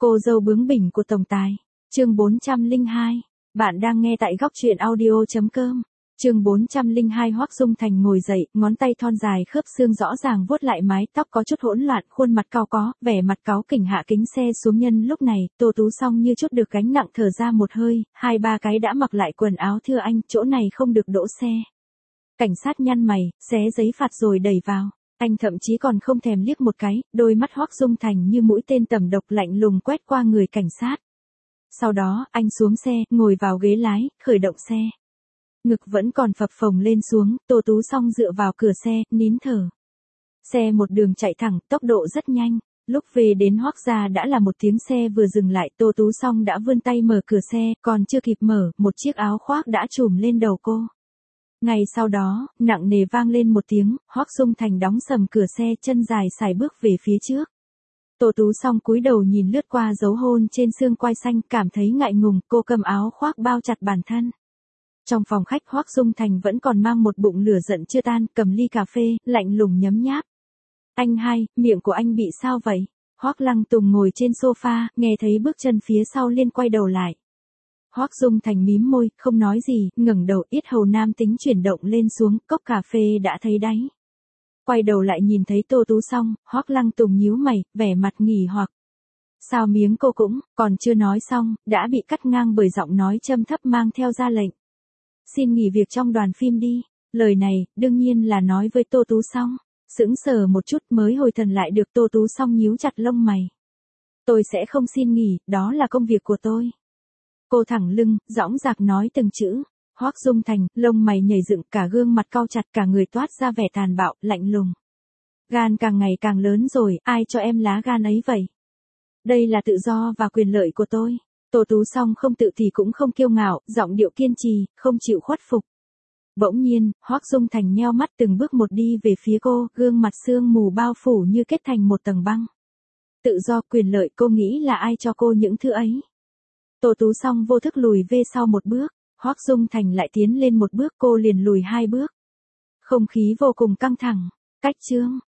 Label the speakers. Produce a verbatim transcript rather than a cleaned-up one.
Speaker 1: Cô dâu bướng bỉnh của tổng tài. Chương bốn trăm lẻ hai. Bạn đang nghe tại góc truyện audio chấm com. Chương bốn trăm lẻ hai. Hoắc Dung Thành ngồi dậy, ngón tay thon dài khớp xương rõ ràng vuốt lại mái tóc có chút hỗn loạn, khuôn mặt cau có, vẻ mặt cáu kỉnh hạ kính xe xuống. Nhân lúc này, Tô Tú Song như chút được gánh nặng thở ra một hơi, hai ba cái đã mặc lại quần áo. Thưa anh, chỗ này không được đỗ xe. Cảnh sát nhăn mày, xé giấy phạt rồi đẩy vào. Anh thậm chí còn không thèm liếc một cái, đôi mắt Hoắc Dung Thành như mũi tên tầm độc lạnh lùng quét qua người cảnh sát. Sau đó, anh xuống xe, ngồi vào ghế lái, khởi động xe. Ngực vẫn còn phập phồng lên xuống, Tô Tú Song dựa vào cửa xe, nín thở. Xe một đường chạy thẳng, tốc độ rất nhanh. Lúc về đến Hoắc gia đã là một tiếng xe vừa dừng lại, Tô Tú Song đã vươn tay mở cửa xe, còn chưa kịp mở, một chiếc áo khoác đã trùm lên đầu cô. Ngay sau đó, nặng nề vang lên một tiếng, Hoắc Dung Thành đóng sầm cửa xe, chân dài sải bước về phía trước. Tô Tú Song cúi đầu nhìn lướt qua dấu hôn trên xương quai xanh, cảm thấy ngại ngùng, cô cầm áo khoác bao chặt bản thân. Trong phòng khách, Hoắc Dung Thành vẫn còn mang một bụng lửa giận chưa tan, cầm ly cà phê, lạnh lùng nhấm nháp. Anh hai, miệng của anh bị sao vậy? Hoắc Lăng Tùng ngồi trên sofa, nghe thấy bước chân phía sau liên quay đầu lại. Hoắc Dung Thành mím môi, không nói gì, ngẩng đầu, yết hầu nam tính chuyển động lên xuống, cốc cà phê đã thấy đáy. Quay đầu lại nhìn thấy Tô Tú Song, Hoắc Lăng Tùng nhíu mày, vẻ mặt nghỉ hoặc. Sao miếng cô cũng, còn chưa nói xong, đã bị cắt ngang bởi giọng nói trầm thấp mang theo ra lệnh. Xin nghỉ việc trong đoàn phim đi. Lời này, đương nhiên là nói với Tô Tú Song. Sững sờ một chút mới hồi thần lại được, Tô Tú Song nhíu chặt lông mày. Tôi sẽ không xin nghỉ, đó là công việc của tôi. Cô thẳng lưng, dõng dạc nói từng chữ. Hoắc Dung Thành, lông mày nhảy dựng, cả gương mặt cau chặt, cả người toát ra vẻ tàn bạo, lạnh lùng. Gan càng ngày càng lớn rồi, ai cho em lá gan ấy vậy? Đây là tự do và quyền lợi của tôi. Tô Tú Song không tự thì cũng không kiêu ngạo, giọng điệu kiên trì, không chịu khuất phục. Bỗng nhiên, Hoắc Dung Thành nheo mắt từng bước một đi về phía cô, gương mặt sương mù bao phủ như kết thành một tầng băng. Tự do, quyền lợi, cô nghĩ là ai cho cô những thứ ấy? Tô Tú Song vô thức lùi về sau một bước, Hoắc Dung Thành lại tiến lên một bước, cô liền lùi hai bước. Không khí vô cùng căng thẳng. Cách chương.